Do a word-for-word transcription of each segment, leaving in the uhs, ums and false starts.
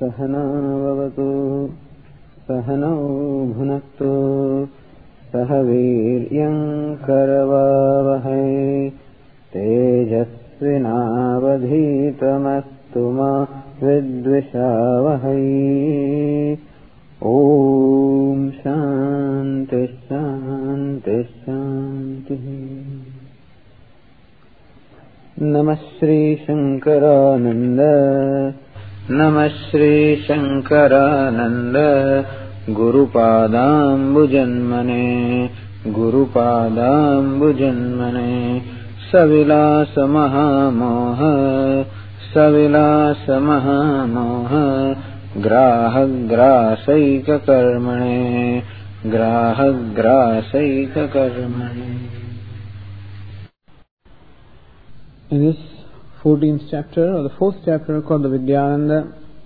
सहना भवतु सहनौ भुनक्तु सह वीर्यं करवावहै तेजस्विनावधीतमस्तु मा विद्विषावहै। ओम शांति शांति शांति। नमः श्री शंकरानंद नमः Shri Shankaranand गुरुपादाम्बुजन्मने गुरुपादाम्बुजन्मने सविलास महामोह सविलास महामोह ग्राहग्रासैककर्मणे ग्राहग्रासैककर्मणे। In this fourteenth chapter, or the fourth chapter called the Vidyananda,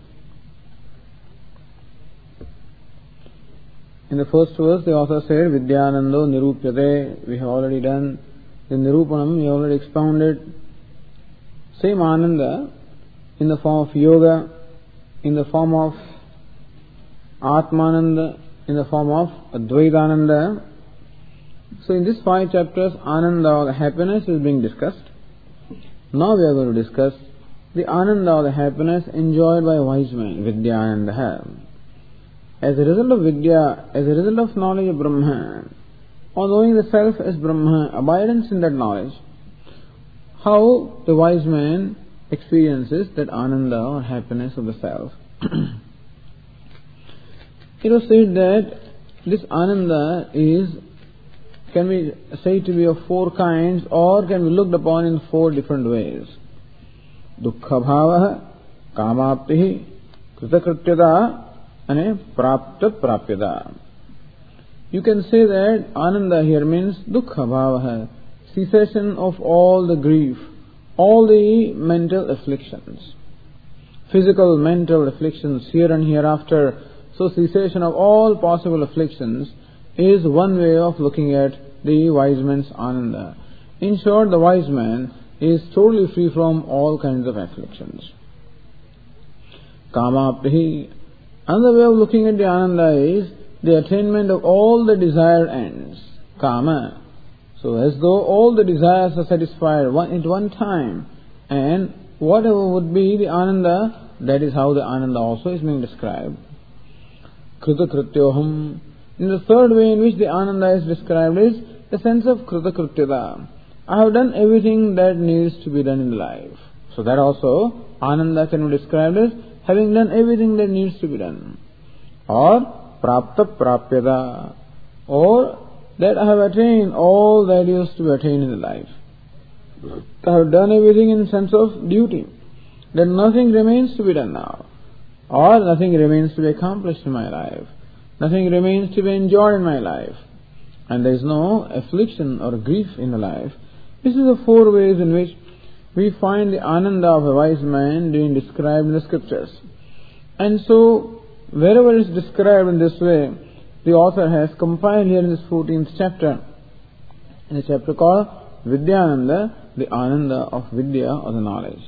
in the first verse the author said, Vidyanando nirupyate. We have already done the nirupanam, we already expounded. Same Ananda in the form of yoga, in the form of Atmananda, in the form of Advaitananda. So in these five chapters, Ananda, or the happiness, is being discussed. Now we are going to discuss the Ananda, or the happiness enjoyed by a wise man, Vidyananda. As a result of Vidya, as a result of knowledge of Brahma, or knowing the self as Brahma, abidance in that knowledge, how the wise man experiences that Ananda, or happiness of the self. It was said that this Ananda is, can be said to be of four kinds, or can be looked upon in four different ways. Dukkha bhava, kamapti, kritakrityata, and prapta prapyata. You can say that Ananda here means dukkha bhava, cessation of all the grief, all the mental afflictions, physical, mental afflictions here and hereafter. So cessation of all possible afflictions is one way of looking at the wise man's Ananda. In short, the wise man is totally free from all kinds of afflictions. Kamapti. Another way of looking at the Ananda is the attainment of all the desired ends. Kama. So as though all the desires are satisfied one, at one time, and whatever would be the Ananda, that is how the Ananda also is being described. Kritakrityoham. In the third way in which the Ananda is described is the sense of kritakrityata. I have done everything that needs to be done in life. So that also Ananda can be described as having done everything that needs to be done. Or prapta prapyata, or that I have attained all that is to be attained in the life. I have done everything in sense of duty. Then nothing remains to be done now, or nothing remains to be accomplished in my life. Nothing remains to be enjoyed in my life, and there is no affliction or grief in the life. This is the four ways in which we find the Ananda of a wise man being described in the scriptures. And so, wherever it is described in this way, the author has compiled here in this fourteenth chapter, in a chapter called Vidyananda, the Ananda of Vidya, or the knowledge.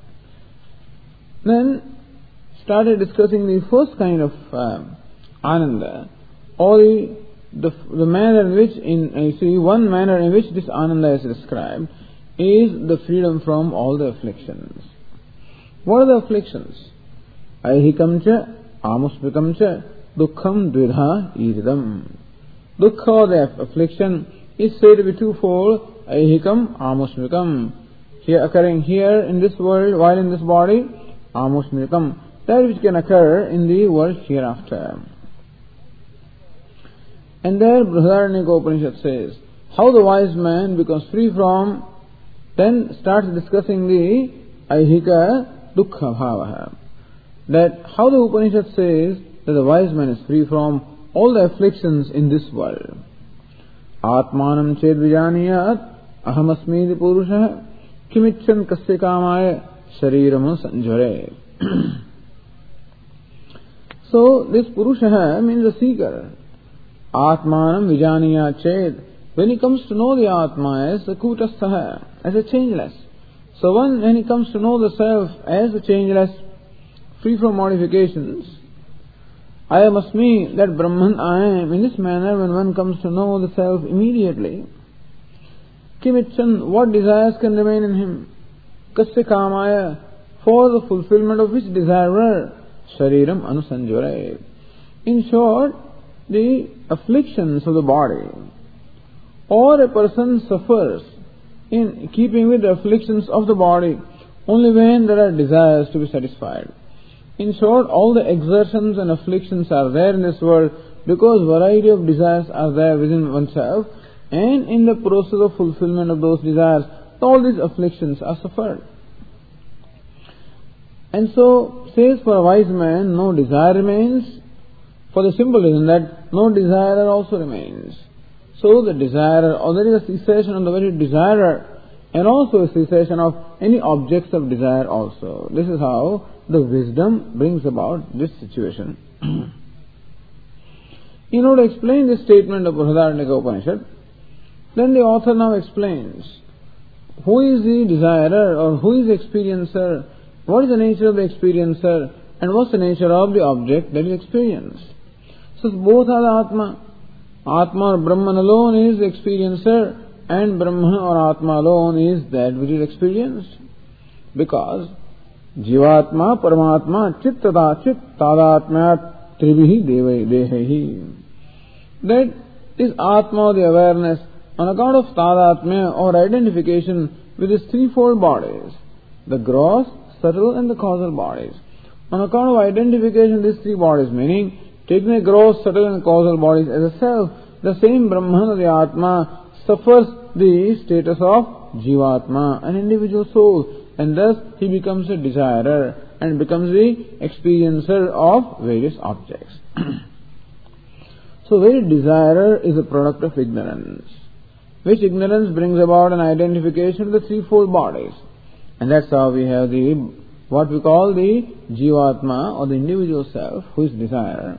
Then started discussing the first kind of uh, Ananda, or the, the, the manner in which, in you see, one manner in which this Ananda is described is the freedom from all the afflictions. What are the afflictions? Aihikam cha, amuspikam cha, dukkham dvidha iridam. Dukkha, or the affliction, is said to be twofold. Aihikam, amuspikam. Here, occurring here in this world, while in this body, amuspikam. That which can occur in the world hereafter. And there Brihadaranyaka Upanishad says, how the wise man becomes free from, then starts discussing the Aihika Dukkha Bhavaha. That how the Upanishad says that the wise man is free from all the afflictions in this world. Atmanam ched vijaniyat ahamasmidi purusha kimichan kasya kamaya shariram sanjare. So this Purusha means the seeker. Atmanam vijaniya ched. When he comes to know the Atma as the Kutastaha, as a changeless. So one, when he comes to know the self as the changeless, free from modifications. Ayamasmi, that Brahman I am, in this manner when one comes to know the self immediately, Kimitchan, what desires can remain in him? Kasya kamaya, for the fulfillment of which desirer? Shariram anusanjore. In short, the afflictions of the body, or a person suffers in keeping with the afflictions of the body only when there are desires to be satisfied. In short, all the exertions and afflictions are there in this world because variety of desires are there within oneself, and in the process of fulfillment of those desires, all these afflictions are suffered. And so, says for a wise man, no desire remains, for the simple reason that no desirer also remains. So the desirer, or there is a cessation of the very desirer, and also a cessation of any objects of desire also. This is how the wisdom brings about this situation. In order to explain this statement of Brihadaranyaka Upanishad, then the author now explains who is the desirer or who is the experiencer, what is the nature of the experiencer, and what's the nature of the object that is experienced. So both are the Atma. Atma or Brahman alone is the experiencer, and Brahma or Atma alone is that which is experienced. Because Jivatma, Paramatma, Chittada, Chit, Tadatma, Trivihi, Dehehi. That is Atma, the awareness, on account of Tadatma or identification with these threefold bodies, the gross, subtle and the causal bodies. On account of identification with these three bodies, meaning taking the gross, subtle and causal bodies as a self, the same Brahman or the Atma suffers the status of Jivatma, an individual soul, and thus he becomes a desirer and becomes the experiencer of various objects. So very desirer is a product of ignorance, which ignorance brings about an identification of the threefold bodies. And that's how we have the, what we call the Jivatma or the individual self, who is desirer.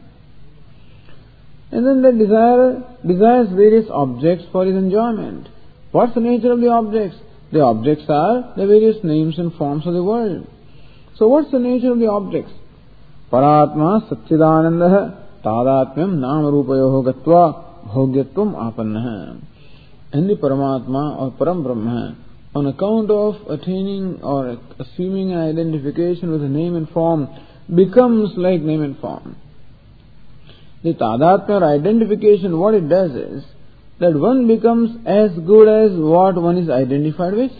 And then the desirer desires various objects for his enjoyment. What's the nature of the objects? The objects are the various names and forms of the world. So what's the nature of the objects? Paratma Satchidanandaha Tadatmyam Namarupayoho Gatva Bhogyatvam Apannaha. And the Paramatma or Param Brahma, on account of attaining or assuming an identification with a name and form, becomes like name and form. The Tadatmya or identification, what it does is that one becomes as good as what one is identified with.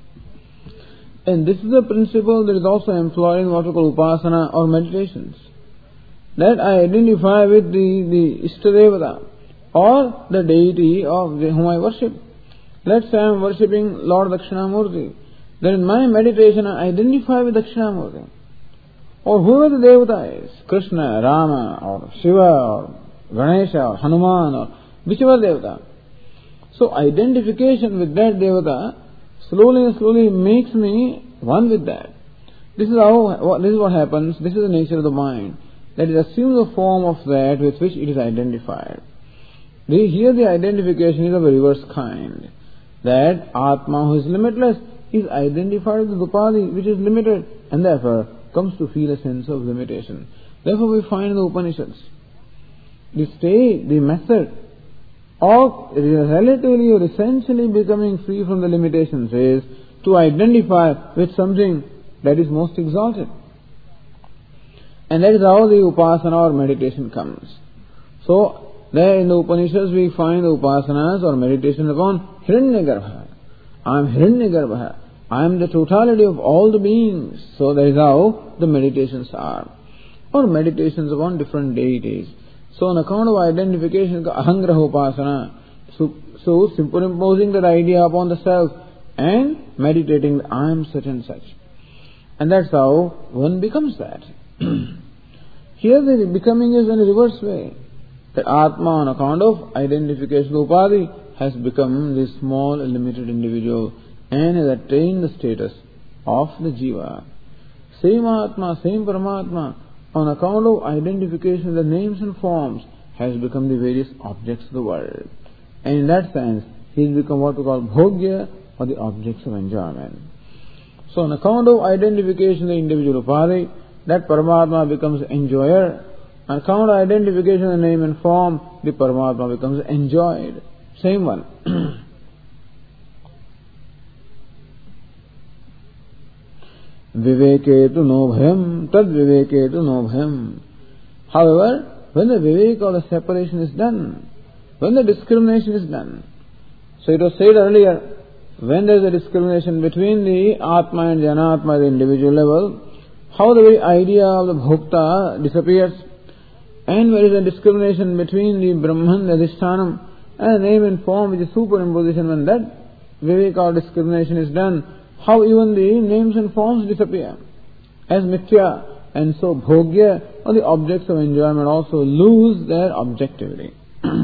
And this is a principle that is also employed in what we call upasana or meditations. That I identify with the, the Ishtadevata or the deity of the, whom I worship. Let's say I am worshipping Lord Dakshinamurti. Then in my meditation I identify with Dakshinamurti. Or whoever the Devata is, Krishna, Rama, or Shiva, or Ganesha, or Hanuman, or whichever Devata. So identification with that Devata slowly and slowly makes me one with that. This is how, this is what happens, this is the nature of the mind. That it assumes the form of that with which it is identified. The, here the identification is of a reverse kind. That Atma, who is limitless, is identified with Upadi, which is limited, and therefore comes to feel a sense of limitation. Therefore we find in the Upanishads, the state, the method of relatively or essentially becoming free from the limitations is to identify with something that is most exalted. And that is how the upasana or meditation comes. So, there in the Upanishads we find the upasanas or meditation upon Hiranyagarbha. I am Hiranyagarbha. I am the totality of all the beings. So that is how the meditations are. Or meditations upon different deities. So on account of identification, ahangraha upasana, so, so superimposing that idea upon the self and meditating, I am such and such. And that's how one becomes that. Here the becoming is in a reverse way. That Atma, on account of identification of Upadi, has become this small limited individual and has attained the status of the Jiva. Same Atma, same Paramatma, on account of identification of the names and forms, has become the various objects of the world. And in that sense, he has become what we call Bhogya, or the objects of enjoyment. So on account of identification of the individual Upadi, that Paramatma becomes enjoyer. On account of identification of name and form, the Paramatma becomes enjoyed. Same one. Viveke tu no bhayam, tad viveke tu no bhayam. However, when the vivek or the separation is done, when the discrimination is done, so it was said earlier, when there is a discrimination between the Atma and the Anatma at the individual level, how the very idea of the Bhokta disappears, and there is a discrimination between the Brahman, the Adhishtanam, and the name and form which is superimposition. When that vivek or discrimination is done, how even the names and forms disappear as mithya, and so bhogya or the objects of enjoyment also lose their objectivity.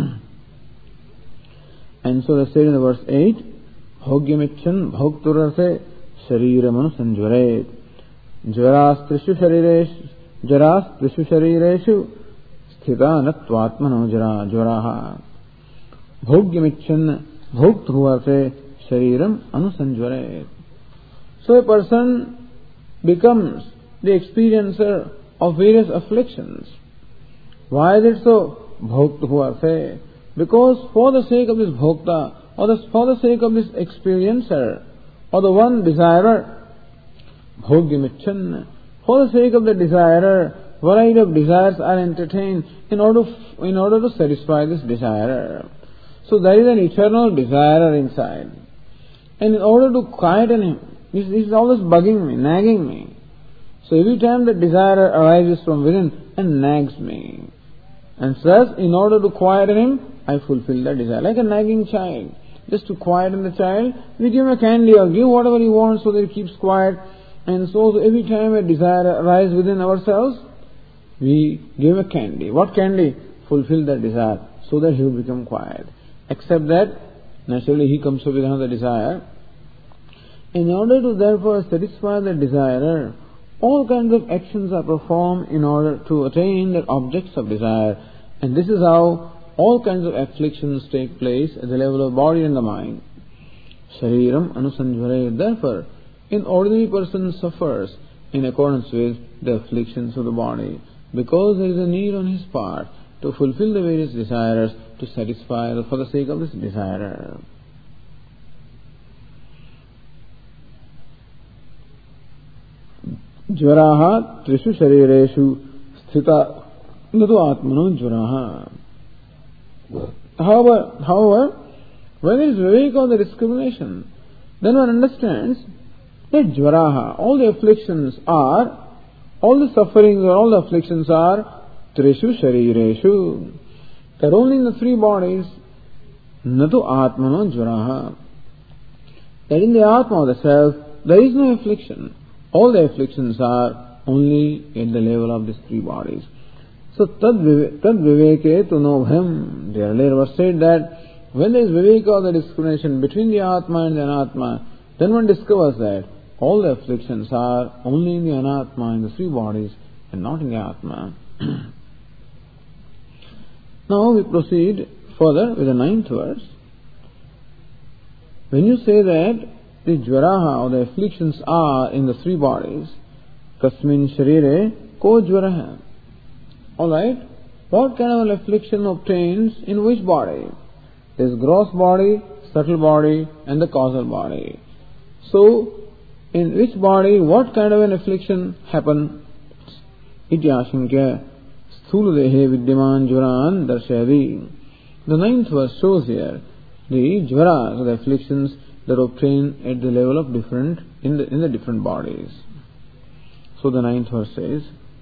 And so they said in the verse eight, bhogyamichan bhokturase shariramanu sanjvaret jvarastrishu sharireshu jarastrishu sharireshu sthita natvatmano jvaraha bhogyamichan bhokturase shariram anusanjvaret. So a person becomes the experiencer of various afflictions. Why is it so? Bhokturase. Because for the sake of this bhokta, or the, for the sake of this experiencer, or the one desirer, bhogyamichan, for the sake of the desirer, variety of desires are entertained in order, in order to satisfy this desirer. So there is an eternal desirer inside. And in order to quieten him, he is always bugging me, nagging me. So every time the desire arises from within and nags me. And thus, in order to quieten him, I fulfill the desire. Like a nagging child. Just to quieten the child, we give him a candy or give whatever he wants so that he keeps quiet. And so every time a desire arises within ourselves, we give him a candy. What candy? Fulfill that desire so that he will become quiet. Except that, naturally he comes up with another desire. In order to therefore satisfy the desirer, all kinds of actions are performed in order to attain the objects of desire. And this is how all kinds of afflictions take place at the level of body and the mind. Shariram anusanjvare. Therefore, an ordinary person suffers in accordance with the afflictions of the body, because there is a need on his part to fulfill the various desires, to satisfy for the sake of this desirer. Jvaraha trishu sharireshu sthita nadu atmano jvaraha. However, however, when there is viveka or the discrimination, then one understands that jvaraha, all the afflictions are, all the sufferings or all the afflictions are trishu sharireshu. They are only in the three bodies. Natu atmano jvaraha. That in the atma, the self, there is no affliction. All the afflictions are only at the level of these three bodies. So, tad viveke tu no bhayam. The earlier was said that when there is viveka or the discrimination between the atma and the anatma, then one discovers that all the afflictions are only in the anatma, in the three bodies, and not in the atma. Now we proceed further with the ninth verse. When you say that the jvaraha or the afflictions are in the three bodies, kasmin sharire ko jvaraha. Alright, what kind of an affliction obtains in which body? There is gross body, subtle body, and the causal body. So, in which body, what kind of an affliction happen? Iti ashankya sthula dehe vidyaman jvaran darshayadi. The ninth verse shows here the jvara, so the afflictions that obtain at the level of different, in the, in the different bodies. So the ninth verse says,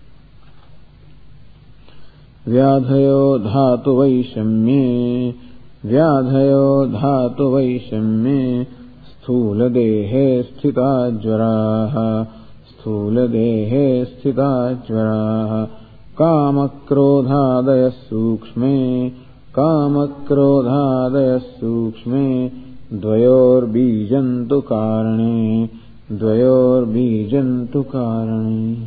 Vyadhayo dhatu vaishamye Vyadhayo dhatu vaishamye Sthula dehe sthita jvaraha Sthula dehe sthita jvaraha Kama krodhadaya sukshme Kama krodhadaya sukshme Dvayor bijantu karane Dvayor bijantu karane.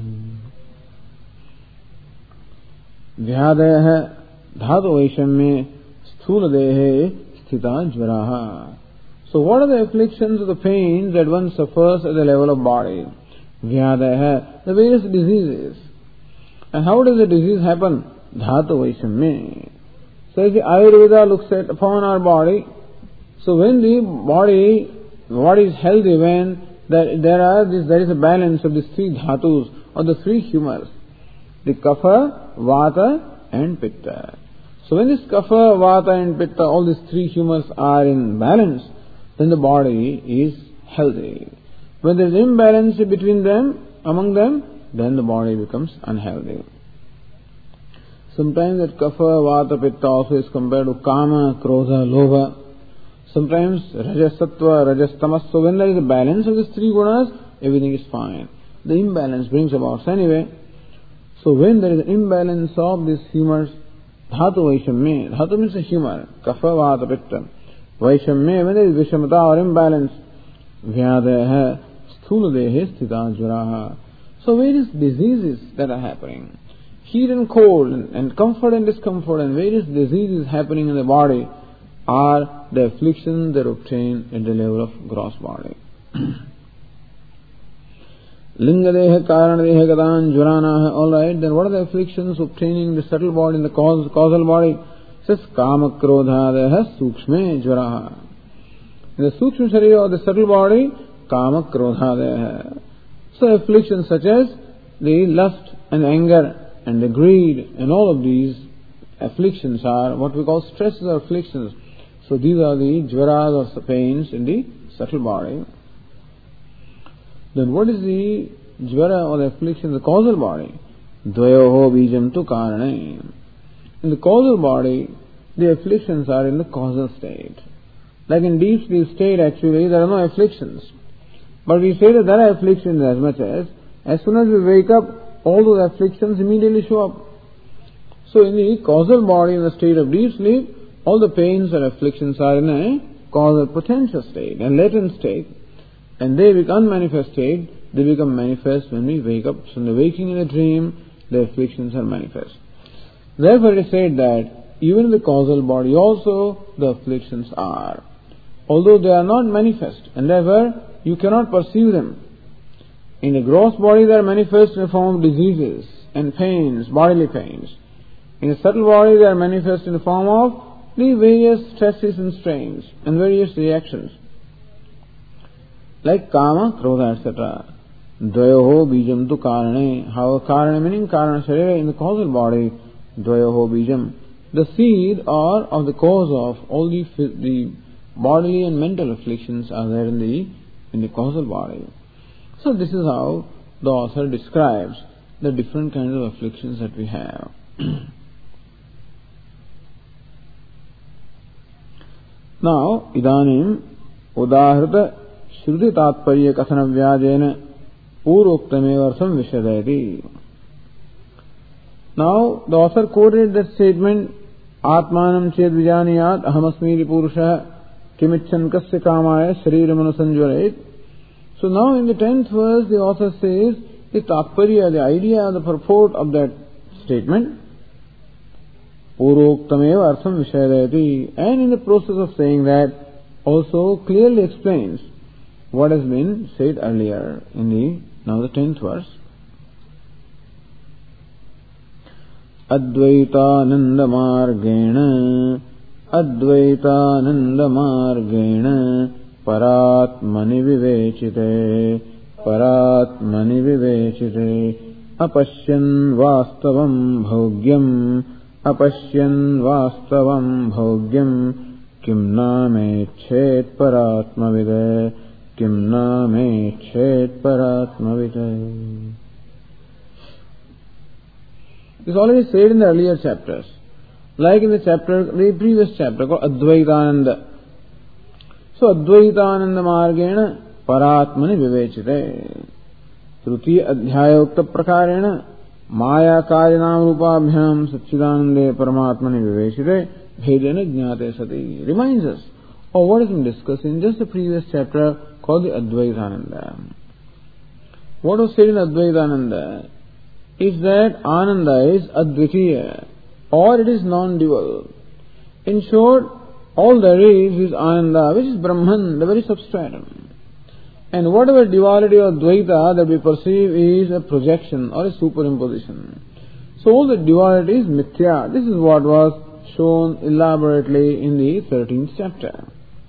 Vyadaya dhatu vaishamye sthula dehe sthita jvaraha. So what are the afflictions of the pains that one suffers at the level of body? Vyadaha, the various diseases. And how does the disease happen? Dhatu Vaishamya. So if the Ayurveda looks at upon our body, so when the body, body is healthy, when there, there are this, there is a balance of these three dhatus, or the three humors, the Kapha, Vata and Pitta. So when this Kapha, Vata and Pitta, all these three humors are in balance, then the body is healthy. When there is imbalance between them, among them, then the body becomes unhealthy. Sometimes that Kapha, Vata, Pitta also is compared to Kama, Krodha, Lobha. Sometimes Rajasattva, Rajastamas. So when there is a balance of these three gunas, everything is fine. The imbalance brings about. So anyway, so when there is an imbalance of these humors, Dhatu Vaishamya, Dhatu means a humor, Kapha, Vata, Pitta. Vaishamya, when there is Vishamata or imbalance, Vyadaha, Sthula Dehe, Sthita Jvaraha. So various diseases that are happening, heat and cold, and, and comfort and discomfort, and various diseases happening in the body are the afflictions that obtain at the level of gross body. Lingadeha, Karanadeha, Gadan, Juranaha, alright, then what are the afflictions obtaining the subtle body in the cause, causal body? It says Kamakrodhadeha, Sukshme, Jvaraha. In the Sukshma Sharira or the subtle body, Kamakrodhadeha. So afflictions such as the lust and anger and the greed and all of these afflictions are what we call stresses or afflictions. So these are the jvaras or pains in the subtle body. Then what is the jvara or the affliction in the causal body? Dvayoho bijam tu karane. In the causal body, the afflictions are in the causal state. Like in deep sleep state, actually, there are no afflictions. But we say that there are afflictions as much as, as soon as we wake up, all those afflictions immediately show up. So in the causal body, in the state of deep sleep, all the pains and afflictions are in a causal potential state, a latent state. And they become unmanifest state, they become manifest when we wake up. So in the waking in a dream, the afflictions are manifest. Therefore it is said that even in the causal body also the afflictions are. Although they are not manifest, and therefore you cannot perceive them. In the gross body they are manifest in the form of diseases and pains, bodily pains. In the subtle body they are manifest in the form of the various stresses and strains and various reactions. Like Kama, Krodha, et cetera. Dvayoho bijam tu karane. How karane meaning karana sharira in the causal body. Dvayoho bijam. The seed or of the cause of all the, the bodily and mental afflictions are there in the in the causal body. So this is how the author describes the different kinds of afflictions that we have. Now, idanim udahrita shruti tatparya kathana vyajena puroktamevarsam vishadayati. Now, the author quoted that statement, Atmanam ched vijaniyat ahamasmiri purusha kimichan kasya kamaya shariramanasanjvarayit. So now in the tenth verse the author says the tatparya, the idea, the purport of that statement, puroktameva artham vishayadayati, and in the process of saying that also clearly explains what has been said earlier in the now the tenth verse. Advaitananda margena Advaitananda margena Paratmani vivechite Paratmani vivechite Apashyan vastavam bhogyam Apashyan vastavam bhogyam Kim name chet paratmavide Kim name chet paratmavide. This is already said in the earlier chapters. Like in the chapter, the previous chapter called Advaitananda. So Advaitananda margena paratmani vivechite. Trutiya adhyaya ukta prakarena maya karyanam rupabhyam satchidanande paramatmani vivechite bhedena jnate sati. Reminds us of what has been discussed in just the previous chapter called the Advaitananda. What was said in Advaitananda is that Ananda is Advitiya, or it is non-dual. In short, all there is is Ananda, which is Brahman, the very substratum. And whatever duality or dvaita that we perceive is a projection or a superimposition. So all the duality is mithya. This is what was shown elaborately in the thirteenth chapter.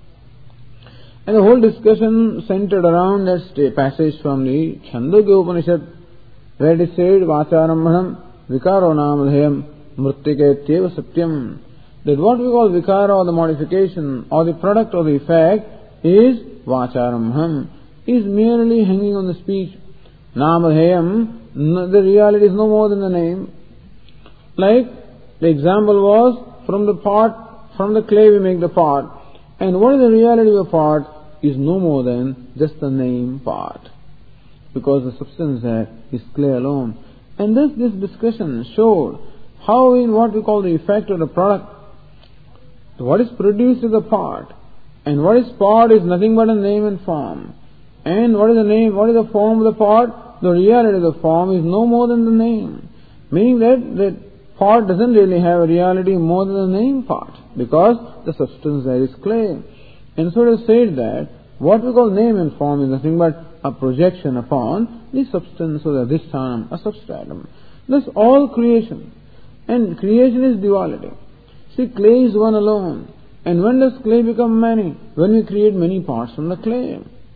And the whole discussion centered around that passage from the Chandogya Upanishad, where it is said, Vacharambhanam vikaro namadhayam mrittiketyeva satyam. That what we call vikara or the modification or the product or the effect is Vacharambhanam, is merely hanging on the speech. Namadhayam, the reality is no more than the name. Like the example was, from the pot, from the clay we make the pot. And what is the reality of a pot is no more than just the name pot. Because the substance there is clay alone. And thus this discussion showed how in what we call the effect of the product, what is produced is the pot. And what is pot is nothing but a name and form. And what is the name, what is the form of the pot? The reality of the form is no more than the name. Meaning that the pot doesn't really have a reality more than the name pot, because the substance there is clay. And so it is said that what we call name and form is nothing but a projection upon the substance or the adhisthanam, a substratum. Thus all creation. And creation is duality. See, clay is one alone. And when does clay become many? When we create many parts from the clay.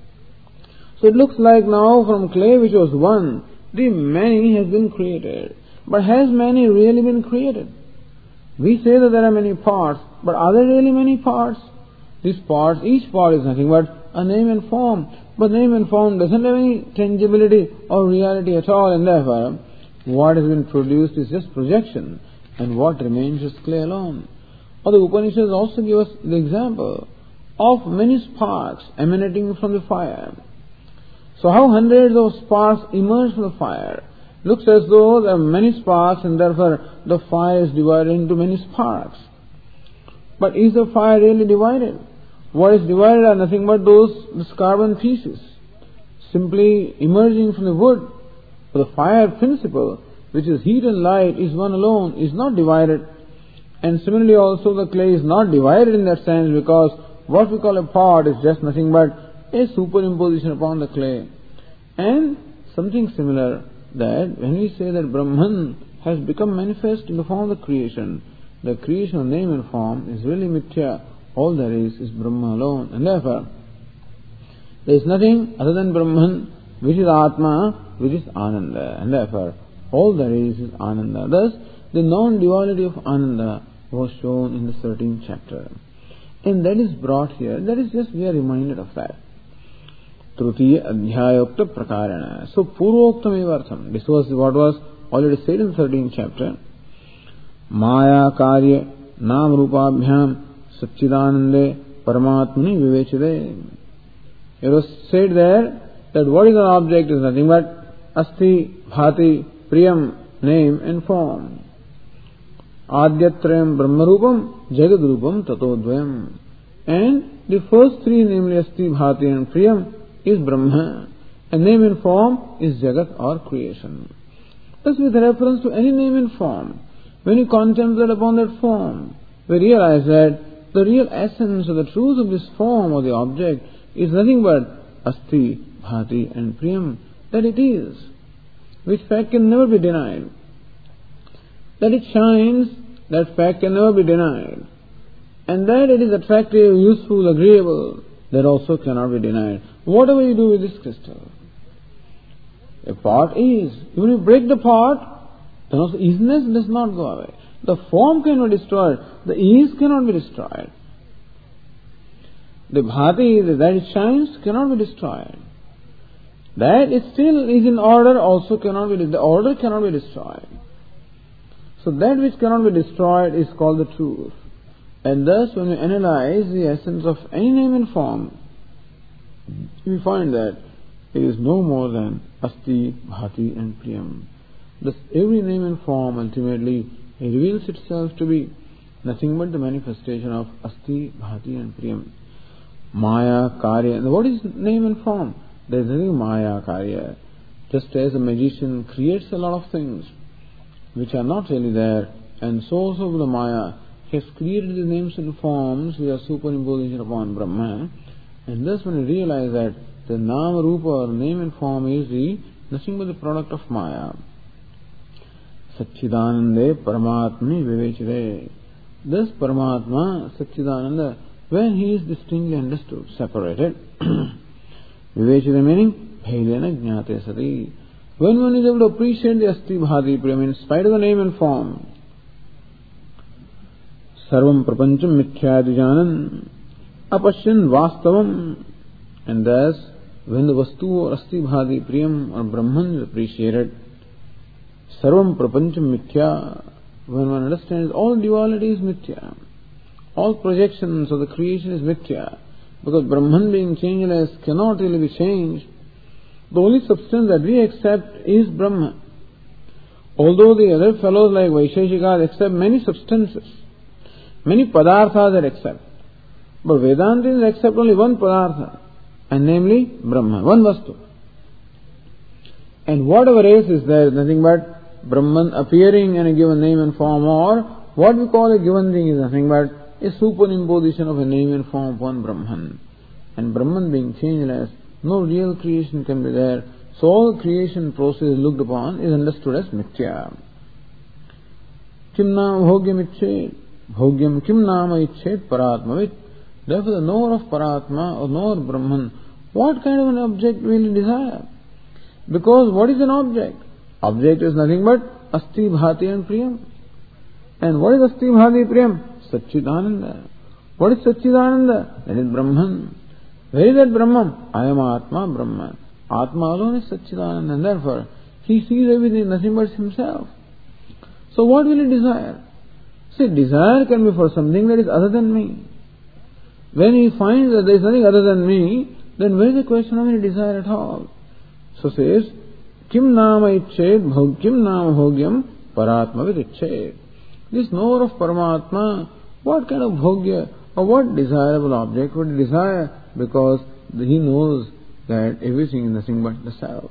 So it looks like now from clay which was one, the many has been created. But has many really been created? We say that there are many parts, but are there really many parts? These parts, each part is nothing but a name and form. But name and form doesn't have any tangibility or reality at all, and therefore what has been produced is just projection, and what remains is clay alone. Or the Upanishads also give us the example of many sparks emanating from the fire. So how hundreds of sparks emerge from the fire? Looks as though there are many sparks and therefore the fire is divided into many sparks. But is the fire really divided? What is divided are nothing but those, those carbon pieces, simply emerging from the wood. But the fire principle, which is heat and light, is one alone, is not divided. And similarly also the clay is not divided in that sense, because what we call a pot is just nothing but a superimposition upon the clay. And something similar, that when we say that Brahman has become manifest in the form of the creation, the creation of name and form is really mithya. All there is is Brahma alone. And therefore, there is nothing other than Brahman, which is Atma, which is Ananda. And therefore, all there is is Ananda. Thus, the non-duality of Ananda was shown in the thirteenth chapter. And that is brought here. That is just, we are reminded of that. Trutiya Adhyayokta Prakarana. So, Purvoktam Evartham. This was what was already said in the thirteenth chapter. Maya Karya Nam Rupabhyam Satchidanande Paramatmani Vivechide. It was said there that what is an object is nothing but Asti, Bhati, Priyam, name and form. Adyatrayam Brahmarupam Jagadrupam Tatodvayam. And the first three, namely Asti, Bhati and Priyam, is Brahma, and name and form is Jagat or creation. Thus, with reference to any name and form, when you contemplate upon that form, we realize that the real essence or the truth of this form or the object is nothing but Asti, Bhati and Priyam, that it is, which fact can never be denied. That it shines, that fact can never be denied. And that it is attractive, useful, agreeable, that also cannot be denied. Whatever you do with this crystal, a pot is. Even if you break the pot, then also easiness does not go away. The form cannot be destroyed. The ease cannot be destroyed. The bhati, that it shines, cannot be destroyed. That it still is in order also cannot be, the order cannot be destroyed. So that which cannot be destroyed is called the truth. And thus when we analyze the essence of any name and form, we find that it is no more than Asti, Bhati and Priyam. Thus every name and form ultimately reveals itself to be nothing but the manifestation of Asti, Bhati and Priyam. Maya, Karya. And what is name and form? There is nothing Maya, Karya. Just as a magician creates a lot of things which are not really there, and source of the Maya has created the names and forms which are superimposition upon Brahman. And thus when we realize that the Nama Rupa or name and form is the nothing but the product of Maya. Satchidanande Paramatmani Vivechire. Thus Paramatma, Satchidananda, when he is distinctly understood, separated, Vivechire meaning Bhaidena Jnate Sati. When one is able to appreciate the Asti Bhadi Prema in spite of the name and form, Sarvam Prapancham Mithyadijanan Apashyan Vastavam, and thus when the Vastu or Asti Bhadi Priyam or Brahman is appreciated, Sarvam Prapancham Mithya, when one understands all duality is Mithya, all projections of the creation is Mithya, because Brahman being changeless cannot really be changed. The only substance that we accept is Brahman. Although the other fellows like Vaisheshikas accept many substances, many padarthas they accept, but Vedantis accept only one padartha, and namely Brahman, one Vastu. And whatever else is there is nothing but Brahman appearing in a given name and form, or what we call a given thing is nothing but a superimposition of a name and form upon Brahman. And Brahman being changeless, no real creation can be there. So all creation process looked upon is understood as Mithya. Kim nama bhogyam icchet, bhogyam kim nama icchet paratmavit. Therefore the knower of Paratma or knower of Brahman, what kind of an object will he desire? Because what is an object? Object is nothing but Asti Bhati and Priyam. And what is Asti Bhati Priyam? Satchidananda. What is Satchidananda? That is Brahman. Where is that Brahman? I am Atma Brahman. Atma alone is Satchidananda, and therefore he sees everything, nothing but himself. So what will he desire? See, desire can be for something that is other than me. When he finds that there is nothing other than me, then where is the question of any desire at all? So says, Kim nama icchet, bhog, kim nama bhogyam, paratma vid icchet. This knower of Paramatma, what kind of bhogya or what desirable object would he desire? Because he knows that everything is nothing but the self.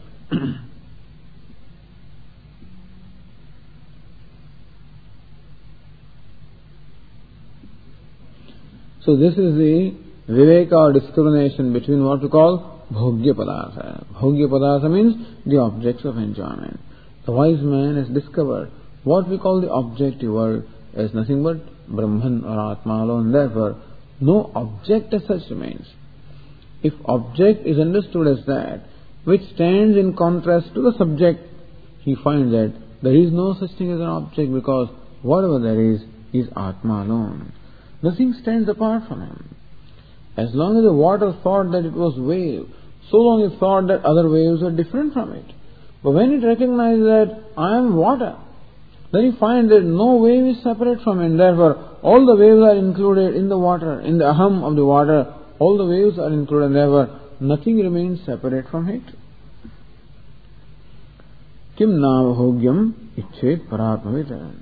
So this is the Viveka or discrimination between what we call Bhogya Padartha. Bhogya Padartha means the objects of enjoyment. The wise man has discovered what we call the objective world as nothing but Brahman or Atma alone. Therefore, no object as such remains. If object is understood as that which stands in contrast to the subject, he finds that there is no such thing as an object, because whatever there is, is Atma alone. Nothing stands apart from him. As long as the water thought that it was wave, so long it thought that other waves are different from it. But when it recognizes that I am water, then he finds that no wave is separate from it. Therefore, all the waves are included in the water, in the aham of the water. All the waves are included, and therefore nothing remains separate from it. Kim nama bhogyam icchet paratmavita.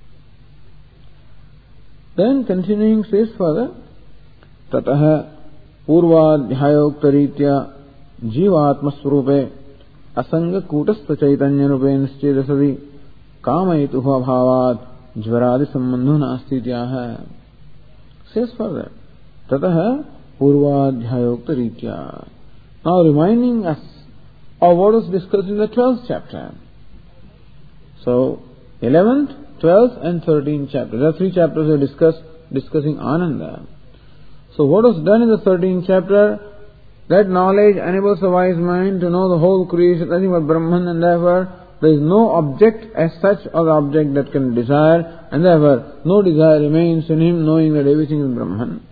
Then continuing says further, Tataha purvadhyayoktaritya jivatma swarupe asanga kutastha chaitanya rupe nischedasadi kamayituha bhavad jvaradi sambandho nasti tyaha. Says further, Tataha purvadhyayoktaritya. Now reminding us of what was discussed in the twelfth chapter. So, eleventh, twelfth and thirteenth chapter. There are three chapters we discussed discussing Ananda. So what was done in the thirteenth chapter? That knowledge enables a wise mind to know the whole creation, nothing but Brahman, and therefore there is no object as such or the object that can desire, and therefore no desire remains in him, knowing that everything is Brahman.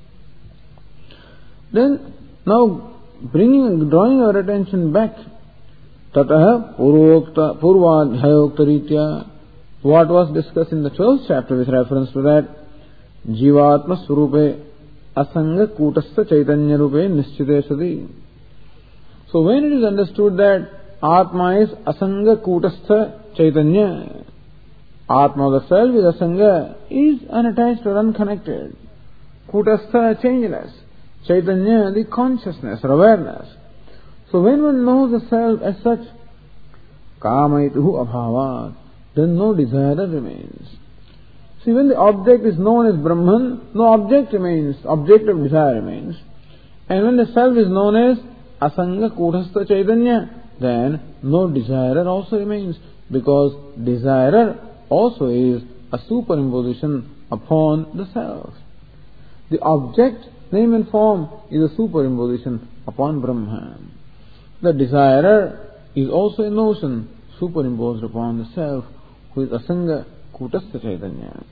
Then, now bringing, drawing our attention back, Tataha purvadhyayoktaritya. What was discussed in the twelfth chapter with reference to that? Jivatma swarupe asanga kutastha chaitanya rupe nischite sadi. So when it is understood that Atma is asanga kutastha chaitanya, Atma the self is asanga, is unattached or unconnected. Kutastha changeless. Chaitanya the consciousness or awareness. So when one knows the self as such, kamaituhu abhavat, then no desire remains. See, when the object is known as Brahman, no object remains, object of desire remains. And when the self is known as asanga kudhastha chaitanya, then no desirer also remains, because desirer also is a superimposition upon the self. The object, name and form, is a superimposition upon Brahman. The desirer is also a notion superimposed upon the self, who is asanga kutastha chaitanya.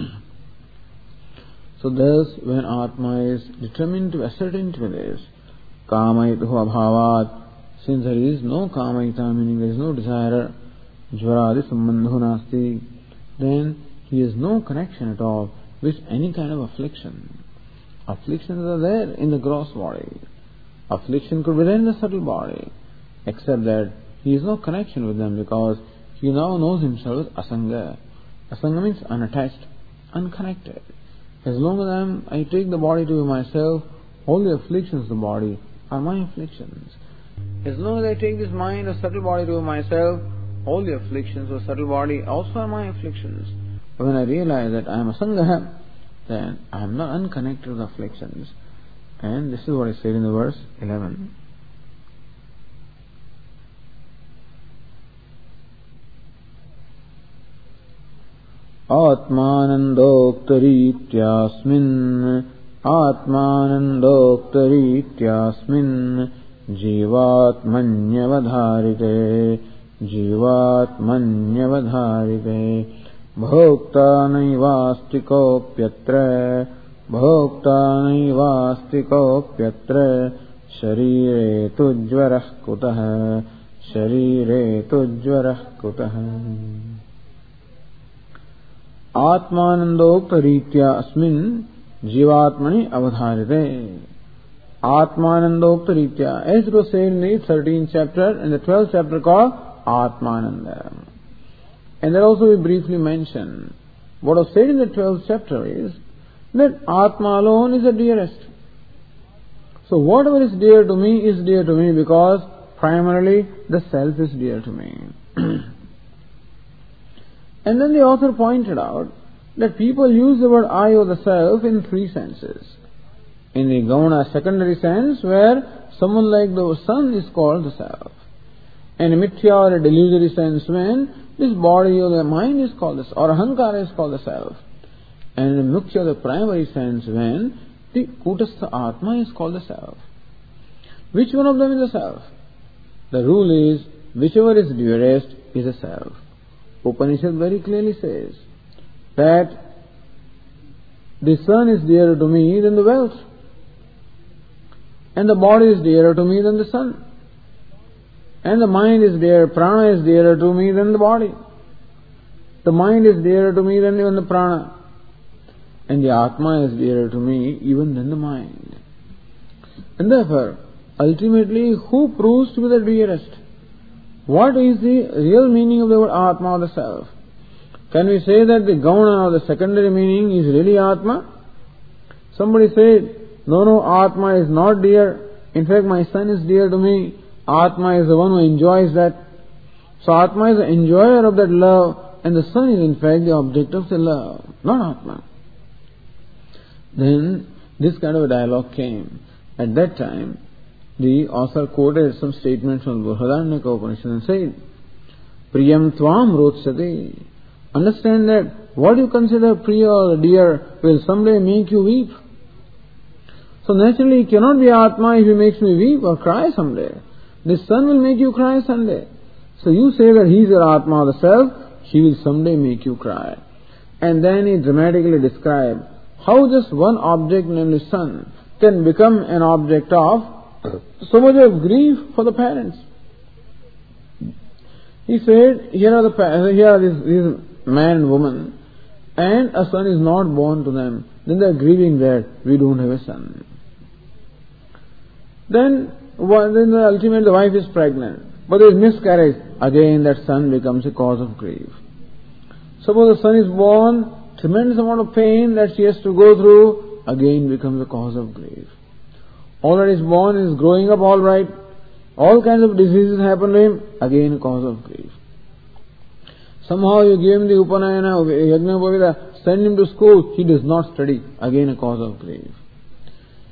So thus, when Atma is determined to ascertain to this, kamaituhu abhavat, since there is no kamaita, meaning there is no desirer, jvaradi sambandhu nasti, then he has no connection at all with any kind of affliction. Afflictions are there in the gross body. Affliction could be there in the subtle body, except that he has no connection with them, because he now knows himself as asanga. Asanga means unattached, unconnected. As long as I am, I take the body to be myself, all the afflictions of the body are my afflictions. As long as I take this mind or subtle body to be myself, all the afflictions of the subtle body also are my afflictions. But when I realize that I am asanga, then I am not unconnected with afflictions. And this is what is said in the verse eleven. Atmanandoktarityaasmin Atmanandoktarityaasmin Jivatmanyavadharite Jivatmanyavadharite Bhokta naivastikopyatra Bhokta naivastikopyatra Sharire tujvarah kutah Sharire tujvarah kutah. Atmanandokta ritya asmin jivatmani avadharite. Atmanandokta ritya, as it was said in the thirteenth chapter and the twelfth chapter called Atmananda. And that also we briefly mentioned. What was said in the twelfth chapter is that Atma alone is the dearest. So whatever is dear to me is dear to me, because primarily the self is dear to me. And then the author pointed out that people use the word I or the self in three senses. In the Gauna secondary sense, where someone like the sun is called the self. And in Mithya or a delusory sense, when this body or the mind is called the self, or Ahankara is called the self. And in Mukhya, the primary sense, when the Kutastha Atma is called the self. Which one of them is the self? The rule is, whichever is dearest is the self. Upanishad very clearly says that the sun is dearer to me than the wealth, and the body is dearer to me than the sun, and the mind is dearer, prana is dearer to me than the body, the mind is dearer to me than even the prana, and the Atma is dearer to me even than the mind. And therefore, ultimately, who proves to be the dearest? What is the real meaning of the word Atma or the self? Can we say that the Gauna or the secondary meaning is really Atma? Somebody said, no, no, Atma is not dear. In fact, my son is dear to me. Atma is the one who enjoys that. So Atma is the enjoyer of that love, and the son is in fact the object of the love, not Atma. Then this kind of a dialogue came. At that time, the author quoted some statements from Brihadaranyaka Upanishad and said, Priyam tvam rotsate. Understand that what you consider priya or dear will someday make you weep. So naturally it cannot be Atma if he makes me weep or cry someday. The sun will make you cry someday. So you say that he is your Atma or the self, he will someday make you cry. And then he dramatically described how just one object, namely sun, can become an object of so much of grief for the parents. He said, here are the here are these, these man and woman, and a son is not born to them. Then they are grieving that we don't have a son. Then, then the ultimately the wife is pregnant, but there is miscarriage. Again, that son becomes a cause of grief. Suppose the son is born, tremendous amount of pain that she has to go through, again becomes a cause of grief. All that is born is growing up all right. All kinds of diseases happen to him, again a cause of grief. Somehow you give him the Upanayana, Yajna, send him to school, he does not study, again a cause of grief.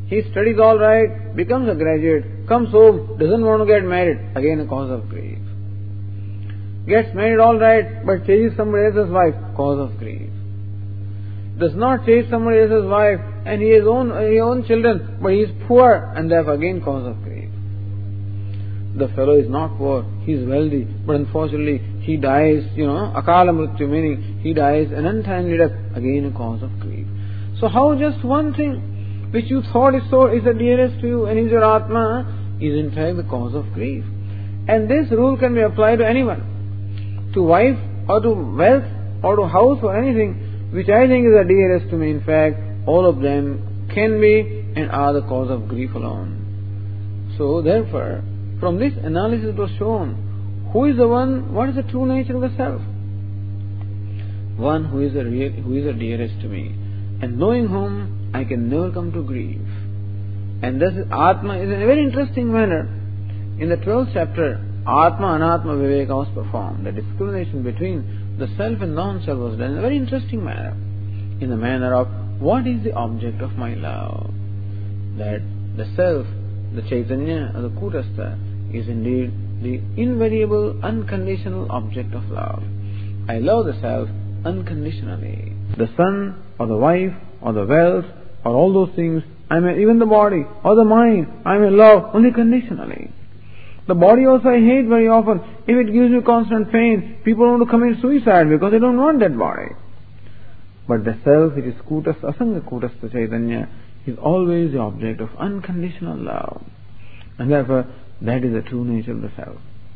He studies all right, becomes a graduate, comes home, doesn't want to get married, again a cause of grief. Gets married all right, but chases somebody else's wife, cause of grief. Does not chase somebody else's wife, and he has own, his own children, but he is poor, and therefore again cause of grief. The fellow is not poor, he is wealthy, but unfortunately he dies, you know, akala mrityu, meaning he dies an untimely death, again a cause of grief. So how just one thing, which you thought is so is the dearest to you and is your Atma, is in fact the cause of grief. And this rule can be applied to anyone. To wife, or to wealth, or to house, or anything, which I think is the dearest to me. In fact, all of them can be and are the cause of grief alone. So therefore, from this analysis was shown, who is the one, what is the true nature of the self? One who is the real, who is the dearest to me, and knowing whom I can never come to grief. And thus Atma is in a very interesting manner. In the twelfth chapter, Atma Anatma Viveka was performed. The discrimination between the self and non-self was done in a very interesting manner. In the manner of what is the object of my love? That the self, the Chaitanya or the Kutastha is indeed the invariable, unconditional object of love. I love the self unconditionally. The son or the wife or the wealth or all those things, I may, even the body or the mind, I may love only conditionally. The body also I hate very often. If it gives me constant pain, people want to commit suicide because they don't want that body. But the self, which is Kutastha, Asanga Kutastha Chaitanya, is always the object of unconditional love. And therefore, that is the true nature of the self.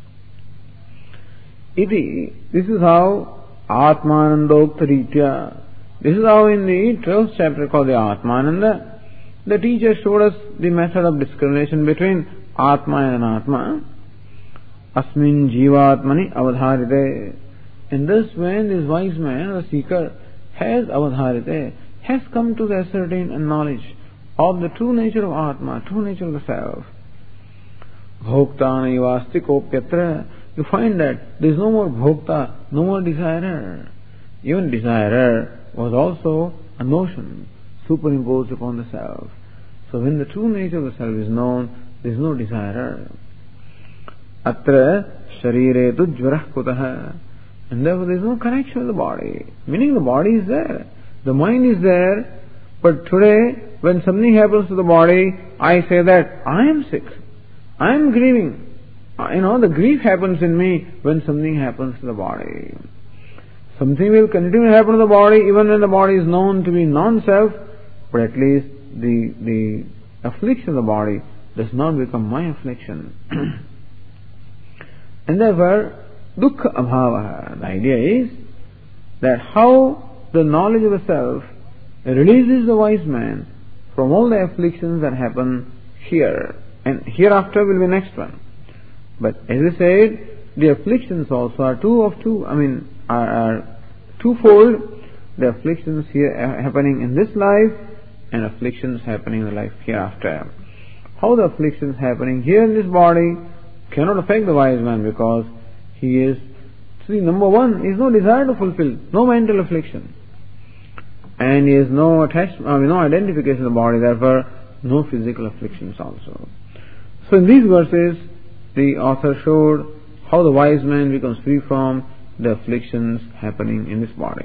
Iti, this is how Atmanandokta Ritya, this is how in the twelfth chapter called the Atmananda, the teacher showed us the method of discrimination between Atma and Anatma. Asmin Jivatmani Avadharite. And thus when this wise man, the seeker, has Avadharite, has come to the ascertain knowledge of the true nature of Atma, true nature of the self. Bhoktana Yavastikopyatra. You find that there is no more Bhokta, no more desirer. Even desirer was also a notion superimposed upon the self. So when the true nature of the self is known, there is no desirer. Atra sharire tu jvarah kutaha. And therefore there is no connection with the body. Meaning the body is there. The mind is there. But today, when something happens to the body, I say that I am sick. I am grieving. You know, the grief happens in me when something happens to the body. Something will continue to happen to the body even when the body is known to be non-self, but at least the, the affliction of the body does not become my affliction. And therefore, dukkha abhava. The idea is that how the knowledge of the self releases the wise man from all the afflictions that happen here. And hereafter will be next one. But as I said, the afflictions also are two of two, I mean, are, are twofold. The afflictions here are happening in this life and afflictions happening in the life hereafter. How the afflictions happening here in this body cannot affect the wise man because he is, see, number one, he has no desire to fulfill, no mental affliction. And he has no attachment, I mean, no identification of the body, therefore no physical afflictions also. So in these verses, the author showed how the wise man becomes free from the afflictions happening in this body.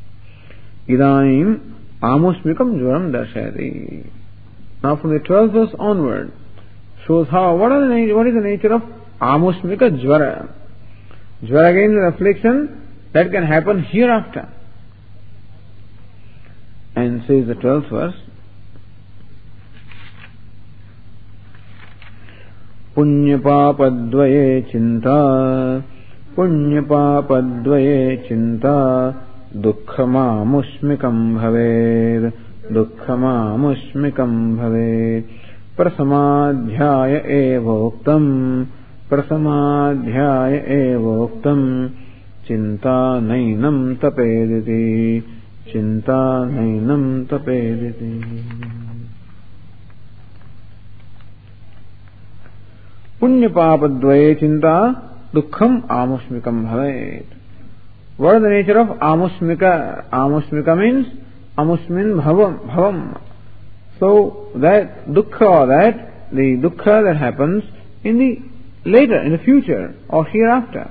Idaim amushmikam jvaram darshayati. Now from the twelfth verse onward, shows how, what, are the, what is the nature of amushmika jvara. Jvara again is an affliction that can happen hereafter. And says the twelfth verse, Punyapapadvaye chinta, Punyapapadvaye chinta, Dukkhamamushmikam bhaved, Dukkhamamushmikam bhaved, Prasamadhyaya evoktam, Prasamadhyaya evoktam, Chinta nainam tapediti, Chinta nainam tapediti. Punyapapadvaye chinta dukkham amushmikam bhavet. What is the nature of amushmika? Amushmika means amusmin bhavam. bhavam. So that dukkha or that, the dukkha that happens in the later, in the future or hereafter.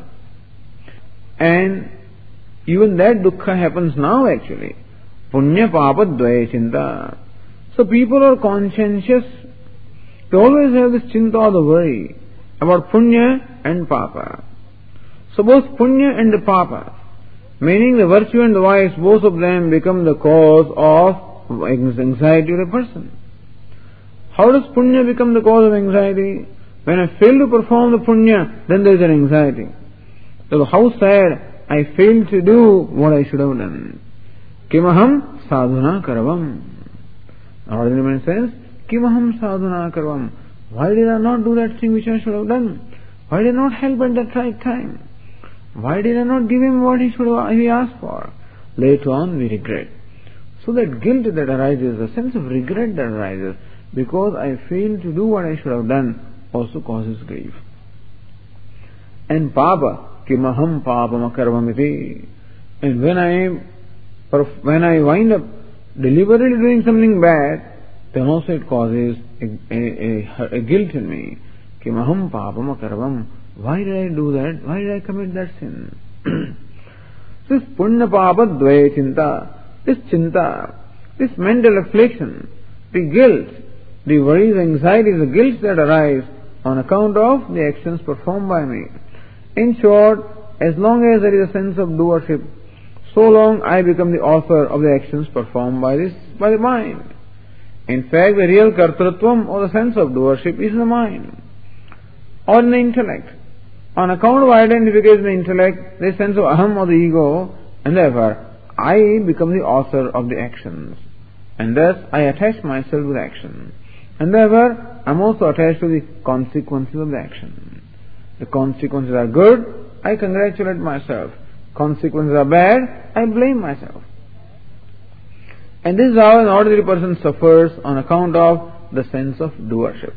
And even that dukkha happens now actually. Punya papa dvaya chinta. So people are conscientious. They always have this chinta or the worry about punya and papa. So both punya and the papa, meaning the virtue and the vice, both of them become the cause of anxiety of a person. How does punya become the cause of anxiety? When I fail to perform the punya, then there is an anxiety. So how sad, I failed to do what I should have done. Kimaham sadhuna karvam. Ordinary man says, Kimaham sadhuna karvam. Why did I not do that thing which I should have done? Why did I not help at that right time? Why did I not give him what he should have he asked for? Later on we regret. So that guilt that arises, the sense of regret that arises, because I failed to do what I should have done, also causes grief. And papa, kimaham papam akarvamiti. And when I when I wind up deliberately doing something bad, then also it causes a, a, a, a guilt in me. Kimaham papam akarvam. Why did I do that? Why did I commit that sin? This punya papa dvaya chinta, this chinta, this mental affliction, the guilt, the worries, anxieties, the guilt that arise on account of the actions performed by me. In short, as long as there is a sense of doership, so long I become the author of the actions performed by this, by the mind. In fact, the real kartrutvam or the sense of doership is in the mind or in the intellect. On account of identification in the intellect, there is a sense of aham or the ego, and therefore I become the author of the actions. And thus I attach myself to the action. And therefore I am also attached to the consequences of the action. The consequences are good, I congratulate myself. Consequences are bad, I blame myself. And this is how an ordinary person suffers on account of the sense of doership.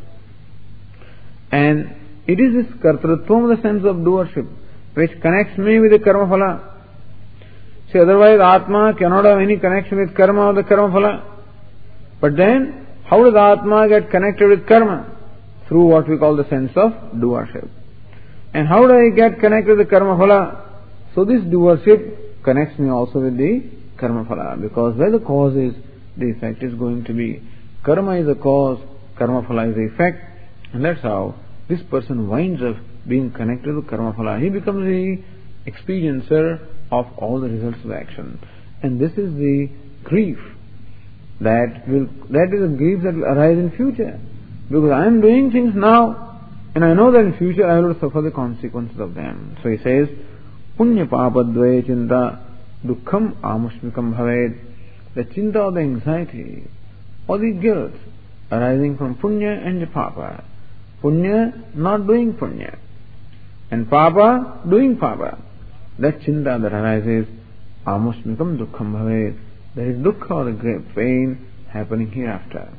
And it is this kartrutvam, the sense of doership, which connects me with the karma phala. See, otherwise Atma cannot have any connection with karma or the karma phala. But then, how does Atma get connected with karma? Through what we call the sense of doership. And how do I get connected with the karma phala? So this doership connects me also with the karma phala, because where the cause is, the effect is going to be. Karma is the cause, karma phala is the effect, and that's how this person winds up being connected to karma phala. He becomes the experiencer of all the results of action. And this is the grief that will, that is a grief that will arise in future. Because I am doing things now, and I know that in future I will suffer the consequences of them. So he says, Punya papa dvaya chinta dukkham amushmikam bhaved. The chinta or the anxiety or the guilt arising from punya and the papa. Punya not doing punya, and papa doing papa. That chinta that arises, amushmikam dukkham bhaved. There is dukkha or a great pain happening hereafter.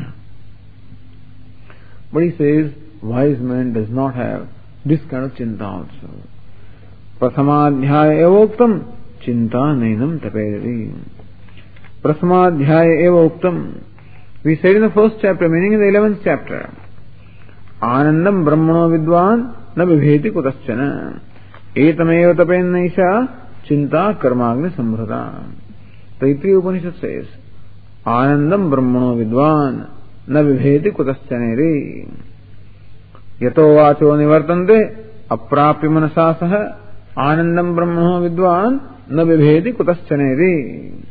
But he says, wise man does not have this kind of chinta also. Prasamadhyaya evoktam chinta nainam tapedari. Prasamadhyaya evoktam. We said in the first chapter, meaning in the eleventh chapter, Anandam brahmano vidwan na vibheti kutaschana etameva tapennaisha chinta karmagni sambrata. Taittiriya Upanishad says, Anandam brahmano vidwan na vibheti kutaschanere yato vacho nivartante aprapya manasasaha anandam brahmano vidwan na vibheti kutaschanere.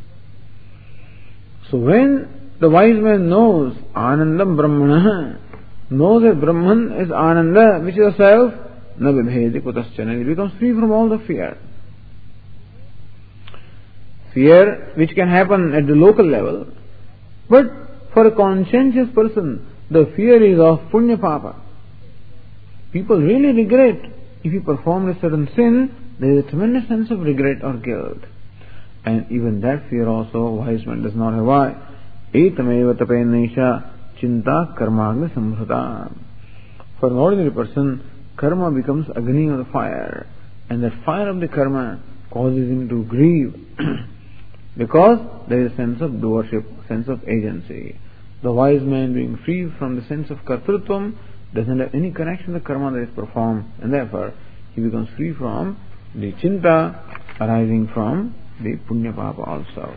So when the wise man knows Anandam Brahmana, knows that Brahman is Ananda, which is a self, na vibheti kutaschana, he becomes free from all the fear. Fear which can happen at the local level, but for a conscientious person, the fear is of punya papa. People really regret if you perform a certain sin, there is a tremendous sense of regret or guilt. And even that fear also, wise man does not have. Why? Etameva tapennaisha chinta karmagni samhrata. For an ordinary person, karma becomes agni of the fire, and that fire of the karma causes him to grieve because there is a sense of doership, sense of agency. the wise man being free from the sense of kartrutvam doesn't have any connection to the karma that is performed, and therefore he becomes free from the chinta arising from the punya papa also.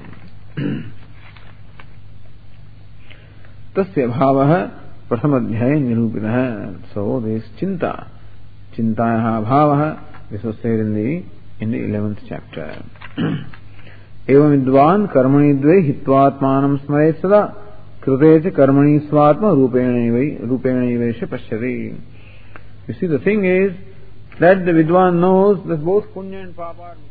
Tasya bhavah prasamadhyaya nirupitaha. So this chinta, chintayaha bhavah, this was said in the in the eleventh chapter. Evam vidvan karmani dve hitvatmanam smaret sada krute cha karmani svatma rupenaiva rupenaivesha pashyati. You see, the thing is that the vidwan knows that both punya and papa are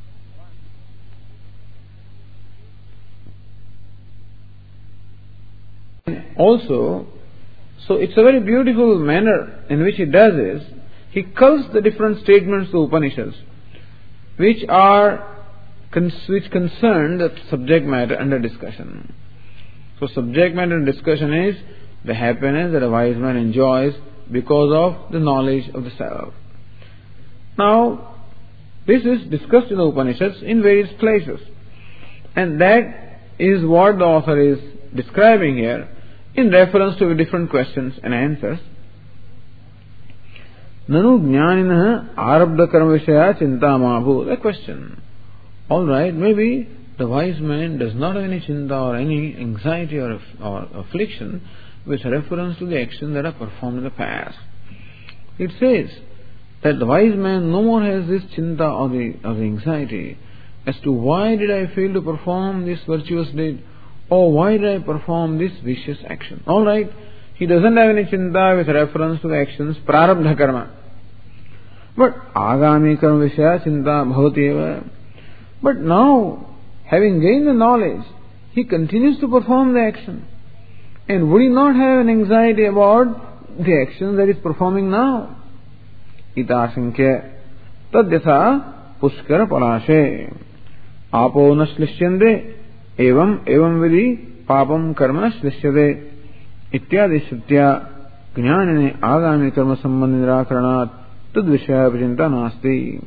mixed. Also, so it's a very beautiful manner in which he does is, he culls the different statements of Upanishads, which are which concern the subject matter under discussion. So subject matter under discussion is the happiness that a wise man enjoys because of the knowledge of the self. Now, this is discussed in the Upanishads in various places, and that is what the author is describing here in reference to the different questions and answers. Nanu jnaninaha arabdha karma vishaya chinta maabhu. The question. Alright, maybe the wise man does not have any chinta or any anxiety or, or affliction with reference to the actions that are performed in the past. It says that the wise man no more has this chinta or the, or the anxiety as to why did I fail to perform this virtuous deed, or why did I perform this vicious action. Alright, he doesn't have any chinta with reference to the actions prarabdha karma. But agami karma vishaya chinta bhavati eva. But now, having gained the knowledge, he continues to perform the action. And would he not have an anxiety about the action that is performing now? Itasankya tadyatha pushkara palashe apo nashlishyande evam evam vidi papam karma nashlishyade ityadi shrutya jnanine agami karma sambandhi nirakaranat tad vishaya pachinta nasti.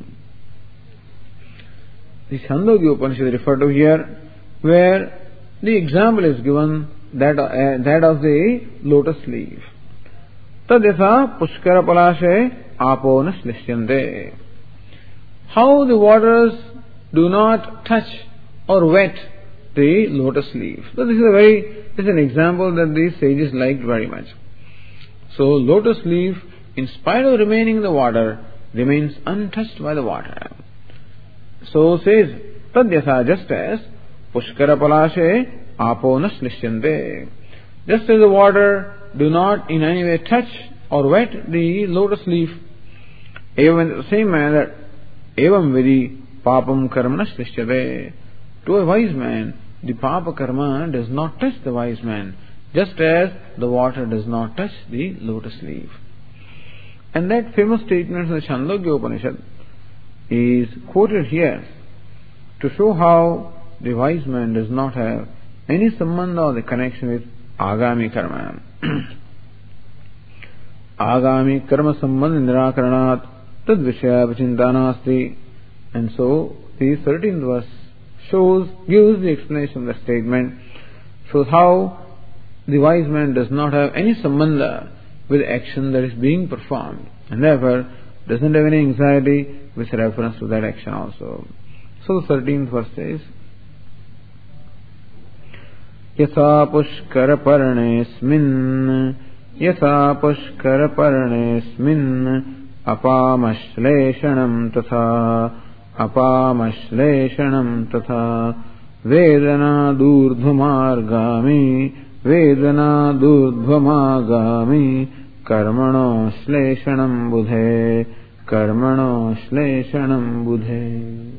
The Chandogya Upanishad referred to here, where the example is given that, uh, that of the lotus leaf. Tadyatha pushkara palashe apo nashlishyante. How the waters do not touch or wet the lotus leaf. So this is a very, this is an example that the sages liked very much. So lotus leaf, in spite of remaining in the water, remains untouched by the water. So says tadyatha, just as pushkara palashe apo nashlishyante. Just as the water do not in any way touch or wet the lotus leaf, even in the same manner, evam vidi papam karma nashlishyate. To a wise man, the papa karma does not touch the wise man, just as the water does not touch the lotus leaf. And that famous statement in the Chandogya Upanishad is quoted here to show how the wise man does not have any sambandha or the connection with agami karma. Agami karma sambandhi nirakaranat tad vishaya pachinta nasti. And so the thirteenth verse shows, gives the explanation of the statement, shows how the wise man does not have any sambandha with action that is being performed, and therefore doesn't have any anxiety with reference to that action also. So the thirteenth verse says, Yatha pushkara parnesmin Yatha pushkara parnesmin apamashleshanam tatha apamashleshanam tatha vedana durdhumargami vedana durdhvamagami karmano shleshanam budhe karmano shleshanam budhe.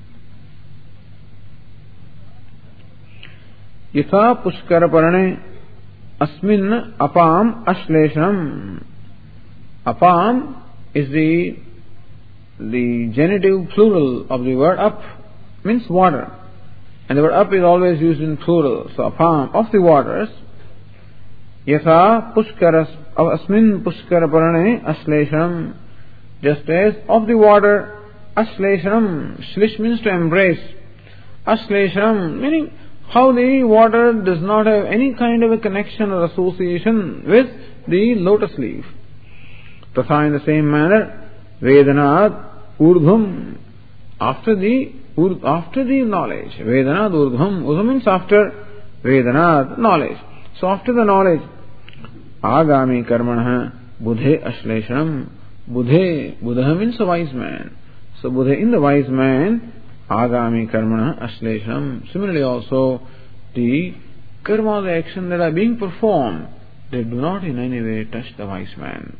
Yatha pushkara parane asmin apam ashleshanam. Apam is the the genitive plural of the word up, means water, and the word up is always used in plural. So apam, of the waters. Yatha pushkara asmin pushkara parane ashleshanam. Just as of the water, ashleshanam. Shlish means to embrace. Ashleshanam meaning how the water does not have any kind of a connection or association with the lotus leaf. Tatha, in the same manner, Vedanat urdhvam, after the after the knowledge. Vedanat urdhvam. Urdhvam means after Vedanat, knowledge. So after the knowledge, Agami karmanah budhe ashleshanam. Budhe, Buddha means a wise man. So Buddha, in the wise man, Agami karmanah ashleshanam. Similarly also, the karma, the action that are being performed, they do not in any way touch the wise man.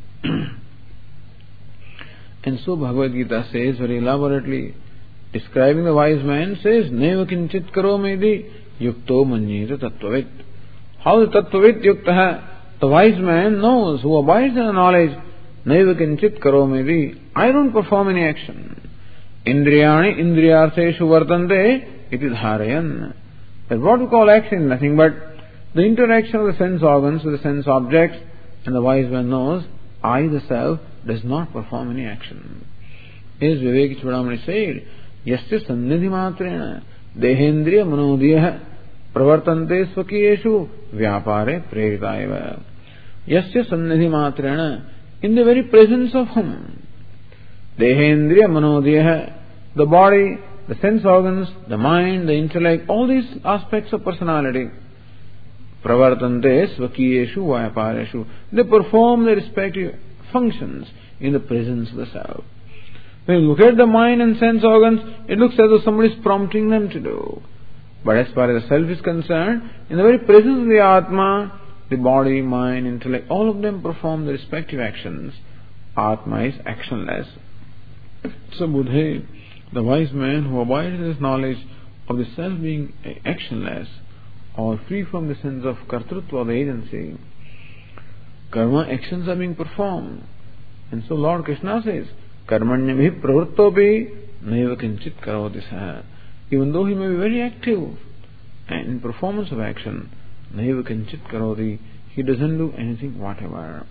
And so Bhagavad Gita says very elaborately, describing the wise man, says, Neva kinchit karo medi yukto manyeta tattvavit. How the tattvavit yukta, the wise man knows, who abides in the knowledge, Neva kinchit karo medi, I don't perform any action. Indriyani indriyartheshu vartante iti dharayan. That what we call action, nothing but the interaction of the sense organs with the sense objects, and the wise man knows, I, the self, does not perform any action. As Vivek Chudamani said, Yasya sannidhi matrena dehendriya manodiyah pravartante swakiyeshu vyapare preritaiva. Yasya sannidhi matrena, in the very presence of whom? Dehendriya manodiyah, the body, the sense organs, the mind, the intellect, all these aspects of personality. Pravartante svakiyeshu vyapareshu. They perform their respective functions in the presence of the self. When you look at the mind and sense organs, it looks as though somebody is prompting them to do. But as far as the self is concerned, in the very presence of the Atma, the body, mind, intellect, all of them perform their respective actions. Atma is actionless. So Buddha, the wise man who abides in his knowledge of the self being actionless or free from the sense of kartrutva or the agency, karma actions are being performed. And so Lord Krishna says, Karmanyabhi pravrittopi naiva kinchit karoti saha. Even though he may be very active and in performance of action, naiva kinchit karoti, he doesn't do anything whatever.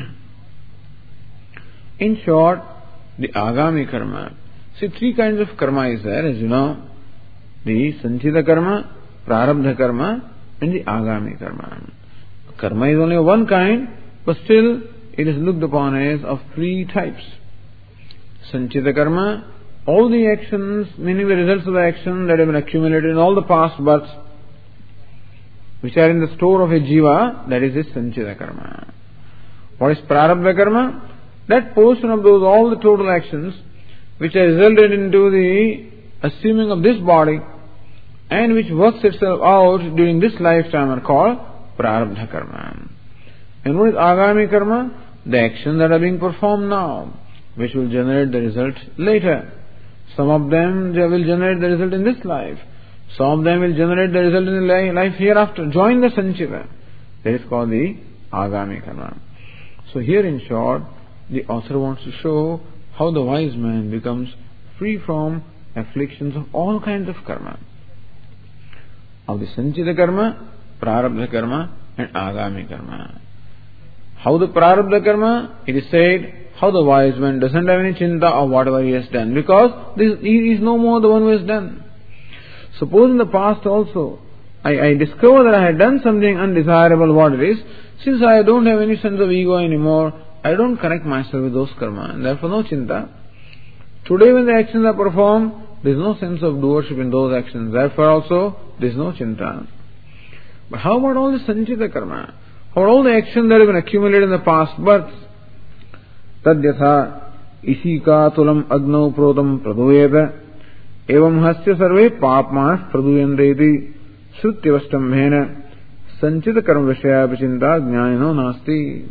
In short, the agami karma. See, three kinds of karma is there, as you know. The sanchita karma, prarabdha karma, and the agami karma. Karma is only one kind, but still it is looked upon as of three types. Sanchita karma, all the actions, meaning the results of the action that have been accumulated in all the past births, which are in the store of a jiva, that is his sanchita karma. What is prarabdha karma? That portion of those, all the total actions, which are resulted into the assuming of this body, and which works itself out during this lifetime, are called prarabdha karma. And what is agami karma? The actions that are being performed now, which will generate the result later. Some of them they will generate the result in this life. Some of them will generate the result in the life hereafter. Join the sanchita. That is called the agami karma. So here in short, the author wants to show how the wise man becomes free from afflictions of all kinds of karma. Of the sanchita karma, prarabdha karma, and agami karma. How the prarabdha karma, it is said, how the wise man doesn't have any chinta of whatever he has done, because this, he is no more the one who has done. Suppose in the past also, I, I discover that I had done something undesirable, what it is, since I don't have any sense of ego anymore, I don't connect myself with those karma, and therefore no chinta. Today when the actions are performed, there is no sense of doership in those actions, therefore also there is no chinta. But how about all the sanchita karma? How about all the actions that have been accumulated in the past births? Tadyatha isika tulam agno protam praduyeta evam hasya sarve papmanas praduyandeti shrutyavastambhena sanchita karma vishaya vichinta jnanino nasti.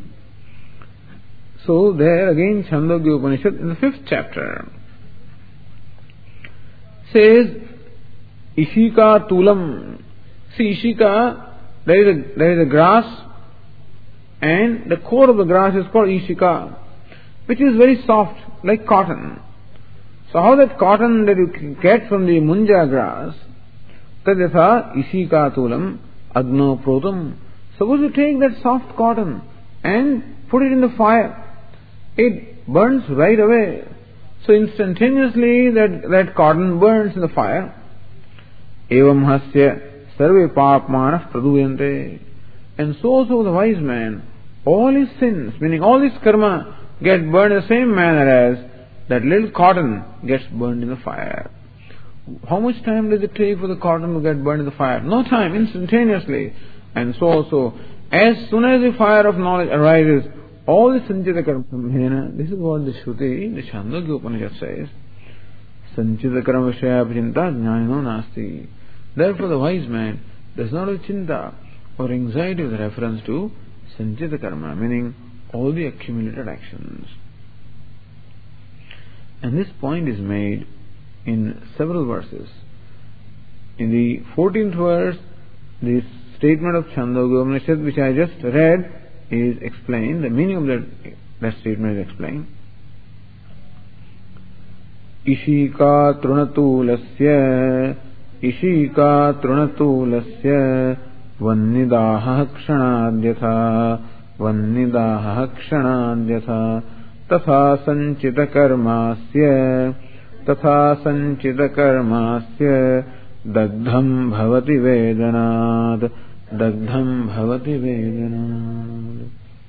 So there again Chandogya Upanishad in the fifth chapter says Ishika Tulam. See, Ishika, there is a, there is a grass, and the core of the grass is called Ishika, which is very soft, like cotton. So how that cotton that you get from the munja grass, tadyatha Ishika Tulam Agno Protam. Suppose you take that soft cotton and put it in the fire. It burns right away. So instantaneously that, that cotton burns in the fire. Evam hasya sarve papmanah praduyante. And so also the wise man, all his sins, meaning all his karma, get burned in the same manner as that little cotton gets burned in the fire. How much time does it take for the cotton to get burned in the fire? No time, instantaneously. And so also, as soon as the fire of knowledge arises, all the sanchita karma, this is what the Shruti, the Chandogya Upanishad says, sanchita karma vishaya chinta jnanino nasti. Therefore the wise man does not have chinta or anxiety with reference to sanchita karma, meaning all the accumulated actions. And this point is made in several verses. In the fourteenth verse, this statement of Chandogya Upanishad which I just read is explained, the meaning of that, that statement is explained. Ishika trunatulasya Ishika trunatulasya vannidaha kshanadhyatha vannidaha kshanadhyatha tatha sanchita karmasya tatha sanchita karmasya dagdham bhavati vedanad dagdham bhavati vedanad.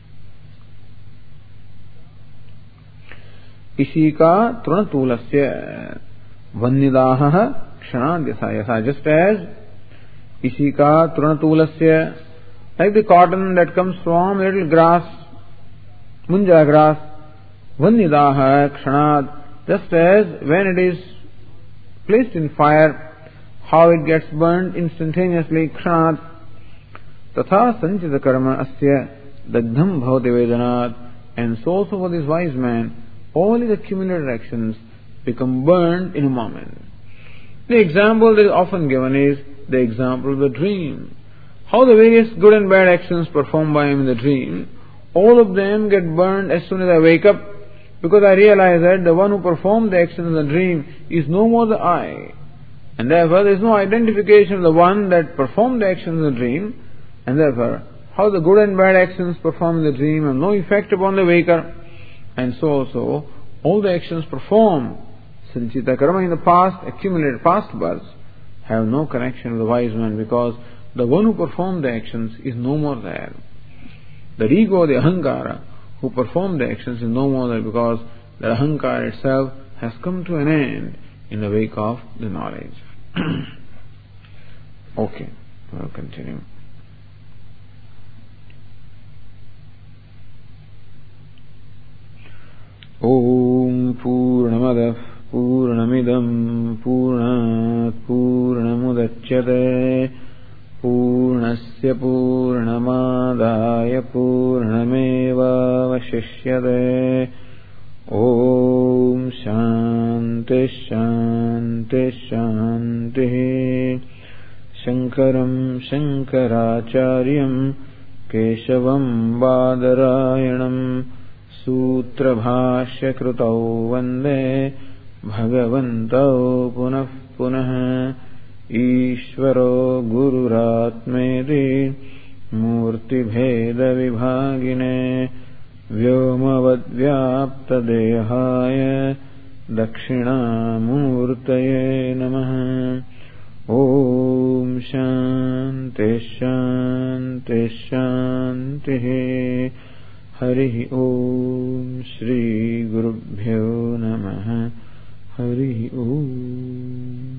Ishika trunatulasya vannidaha kshanadhyatha. Yasa, just as Ishika trunatulasya, like the cotton that comes from little grass, munja grass, vannidaha kshanad, just as when it is placed in fire, how it gets burned instantaneously, kshanad, tatha sanchita karma asya dagdham bhavati vedanat. And so also for this wise man, all his accumulated actions become burned in a moment. The example that is often given is the example of the dream. How the various good and bad actions performed by him in the dream, all of them get burned as soon as I wake up, because I realize that the one who performed the action in the dream is no more the I. And therefore there is no identification of the one that performed the action in the dream, and therefore how the good and bad actions performed in the dream have no effect upon the waker. And so also all the actions performed, sanchita karma in the past, accumulated past births, have no connection with the wise man, because the one who performed the actions is no more there. The ego, the ahankara, who performed the actions is no more there, because the ahankara itself has come to an end in the wake of the knowledge. Okay, we'll continue. Om Purnamadah Purnamidam Purnat Purnamudachyate Purnasya Purnamadaya Purnameva Vashishyate. Om Shanti Shanti Shanti. Shankaram Shankaracharyam Keshavam Badarayanam Sutra Bhashya Krutau Vande Bhagavantau Punah Punah. Ishvaro Gururatmeti Murti Bheda Vibhagine Vyomavad Vyapta Dehaya Dakshina Murtaye Namaha. Om Shanti Shanti Shanti. Hari Om Shri Gurubhyo Namaha. Hari Om.